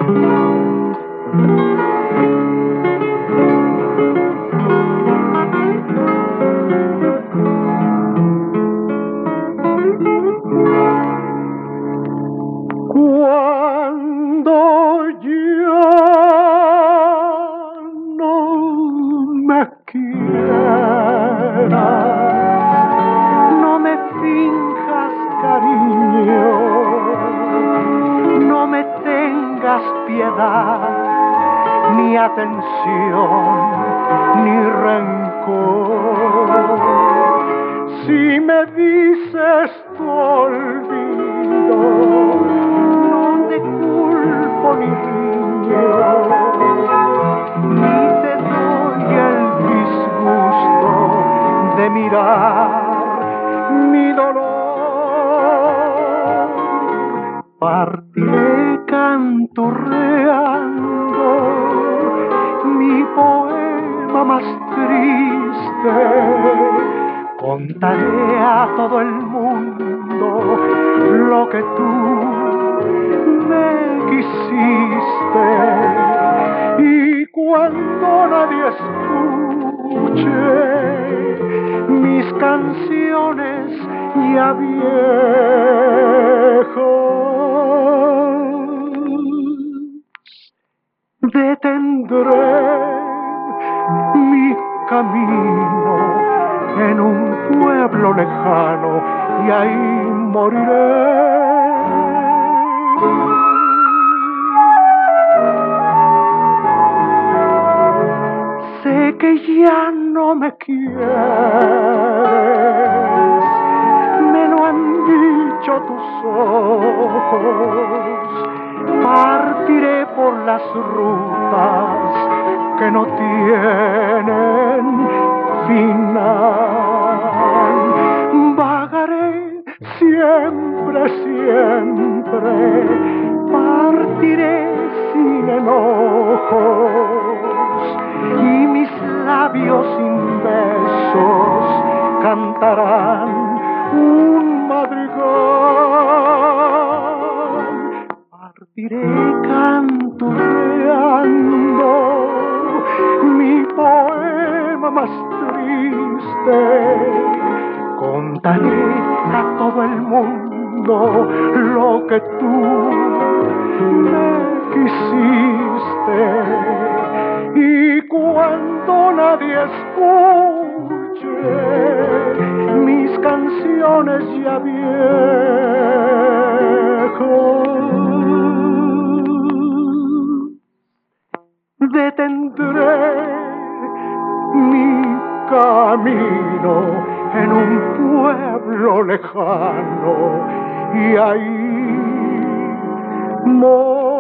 Cuando ya no me quieras, no me finjas cariño, no me tengas piedad, ni atención, ni rencor. Si me dices tu olvido, no te culpo ni riño, ni te doy el disgusto de mirar mi dolor. Partiré canturreando mi poema más triste, contaré a todo el mundo lo que tú me quisiste, y cuando nadie escuche mis canciones ya viejas, detendré mi camino en un pueblo lejano y ahí moriré. Sé que ya no me quieres, me lo han dicho tus ojos. Partiré por las rutas que no tienen final. Vagaré siempre, siempre, partiré sin enojos, y mis labios sin besos cantarán un madrigal. Partiré canturreando mi poema más triste, contaré a todo el mundo lo que tú me quisiste, y cuando nadie escuche mis canciones ya viejas, detendré mi camino en un pueblo lejano y ahí moriré.